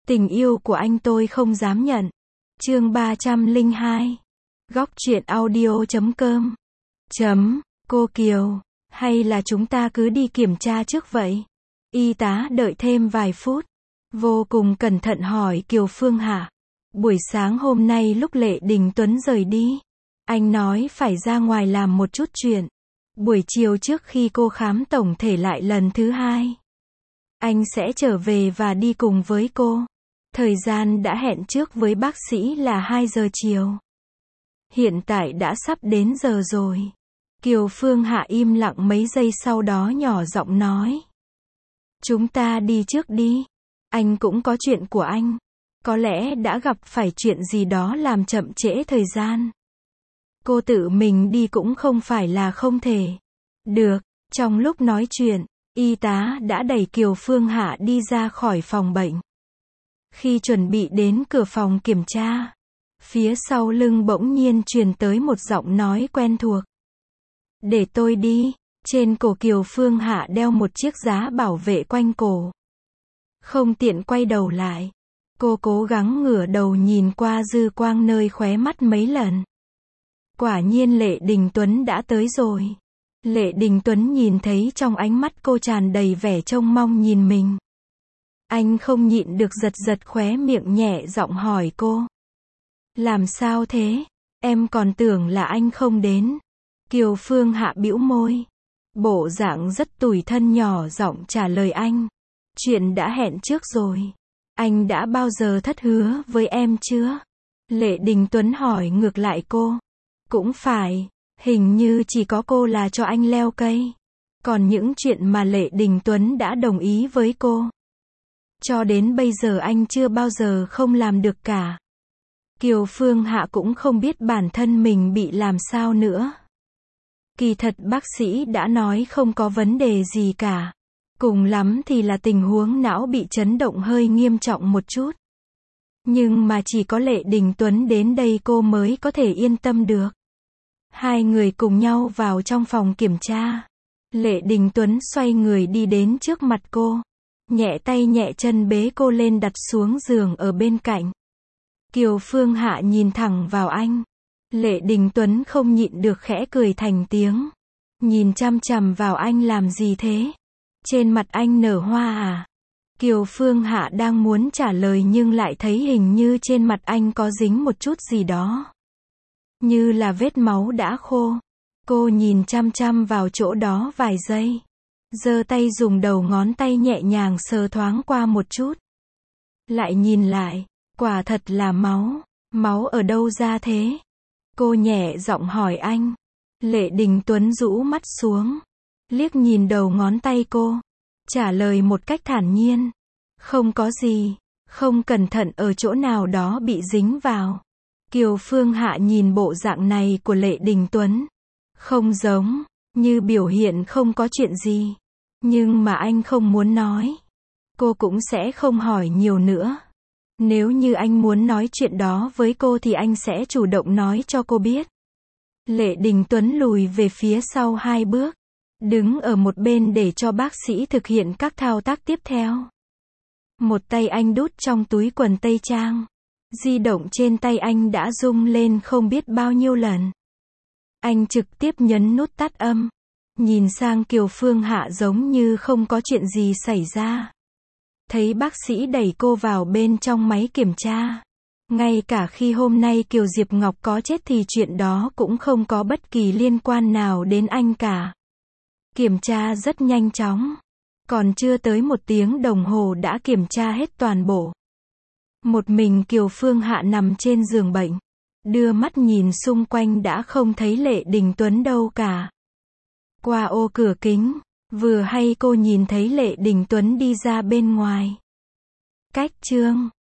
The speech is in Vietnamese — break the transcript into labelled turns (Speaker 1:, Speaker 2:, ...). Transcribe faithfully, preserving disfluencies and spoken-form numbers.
Speaker 1: Tình yêu của anh tôi không dám nhận. Chương ba trăm lẻ hai. Góc truyện audio chấm com. Chấm, cô Kiều, hay là chúng ta cứ đi kiểm tra trước vậy? Y tá đợi thêm vài phút, vô cùng cẩn thận hỏi Kiều Phương Hạ. Buổi sáng hôm nay lúc Lệ Đình Tuấn rời đi, anh nói phải ra ngoài làm một chút chuyện. Buổi chiều trước khi cô khám tổng thể lại lần thứ hai, anh sẽ trở về và đi cùng với cô. Thời gian đã hẹn trước với bác sĩ là hai giờ chiều. Hiện tại đã sắp đến giờ rồi. Kiều Phương Hạ im lặng mấy giây sau đó nhỏ giọng nói. Chúng ta đi trước đi. Anh cũng có chuyện của anh. Có lẽ đã gặp phải chuyện gì đó làm chậm trễ thời gian. Cô tự mình đi cũng không phải là không thể. Được, trong lúc nói chuyện, y tá đã đẩy Kiều Phương Hạ đi ra khỏi phòng bệnh. Khi chuẩn bị đến cửa phòng kiểm tra, phía sau lưng bỗng nhiên truyền tới một giọng nói quen thuộc. Để tôi đi. Trên cổ Kiều Phương Hạ đeo một chiếc giá bảo vệ quanh cổ. Không tiện quay đầu lại, cô cố gắng ngửa đầu nhìn qua dư quang nơi khóe mắt mấy lần. Quả nhiên Lệ Đình Tuấn đã tới rồi. Lệ Đình Tuấn nhìn thấy trong ánh mắt cô tràn đầy vẻ trông mong nhìn mình. Anh không nhịn được giật giật khóe miệng nhẹ giọng hỏi cô. Làm sao thế? Em còn tưởng là anh không đến. Kiều Phương Hạ bĩu môi. Bộ dạng rất tủi thân nhỏ giọng trả lời anh. Chuyện đã hẹn trước rồi. Anh đã bao giờ thất hứa với em chưa? Lệ Đình Tuấn hỏi ngược lại cô. Cũng phải, hình như chỉ có cô là cho anh leo cây. Còn những chuyện mà Lệ Đình Tuấn đã đồng ý với cô, cho đến bây giờ anh chưa bao giờ không làm được cả. Kiều Phương Hạ cũng không biết bản thân mình bị làm sao nữa. Kỳ thật bác sĩ đã nói không có vấn đề gì cả. Cùng lắm thì là tình huống não bị chấn động hơi nghiêm trọng một chút. Nhưng mà chỉ có Lệ Đình Tuấn đến đây cô mới có thể yên tâm được. Hai người cùng nhau vào trong phòng kiểm tra. Lệ Đình Tuấn xoay người đi đến trước mặt cô. Nhẹ tay nhẹ chân bế cô lên đặt xuống giường ở bên cạnh. Kiều Phương Hạ nhìn thẳng vào anh. Lệ Đình Tuấn không nhịn được khẽ cười thành tiếng. Nhìn chăm chằm vào anh làm gì thế? Trên mặt anh nở hoa à? Kiều Phương Hạ đang muốn trả lời nhưng lại thấy hình như trên mặt anh có dính một chút gì đó. Như là vết máu đã khô. Cô nhìn chăm chăm vào chỗ đó vài giây. Giơ tay dùng đầu ngón tay nhẹ nhàng sờ thoáng qua một chút. Lại nhìn lại, quả thật là máu. Máu ở đâu ra thế? Cô nhẹ giọng hỏi anh. Lệ Đình Tuấn rũ mắt xuống, liếc nhìn đầu ngón tay cô, trả lời một cách thản nhiên. Không có gì, không cẩn thận ở chỗ nào đó bị dính vào. Kiều Phương Hạ nhìn bộ dạng này của Lệ Đình Tuấn. Không giống, như biểu hiện không có chuyện gì. Nhưng mà anh không muốn nói. Cô cũng sẽ không hỏi nhiều nữa. Nếu như anh muốn nói chuyện đó với cô thì anh sẽ chủ động nói cho cô biết. Lệ Đình Tuấn lùi về phía sau hai bước. Đứng ở một bên để cho bác sĩ thực hiện các thao tác tiếp theo. Một tay anh đút trong túi quần tây trang. Di động trên tay anh đã rung lên không biết bao nhiêu lần. Anh trực tiếp nhấn nút tắt âm. Nhìn sang Kiều Phương Hạ giống như không có chuyện gì xảy ra. Thấy bác sĩ đẩy cô vào bên trong máy kiểm tra. Ngay cả khi hôm nay Kiều Diệp Ngọc có chết thì chuyện đó cũng không có bất kỳ liên quan nào đến anh cả. Kiểm tra rất nhanh chóng. Còn chưa tới một tiếng đồng hồ đã kiểm tra hết toàn bộ. Một mình Kiều Phương Hạ nằm trên giường bệnh. Đưa mắt nhìn xung quanh đã không thấy Lệ Đình Tuấn đâu cả. Qua ô cửa kính, vừa hay cô nhìn thấy Lệ Đình Tuấn đi ra bên ngoài. Cách chương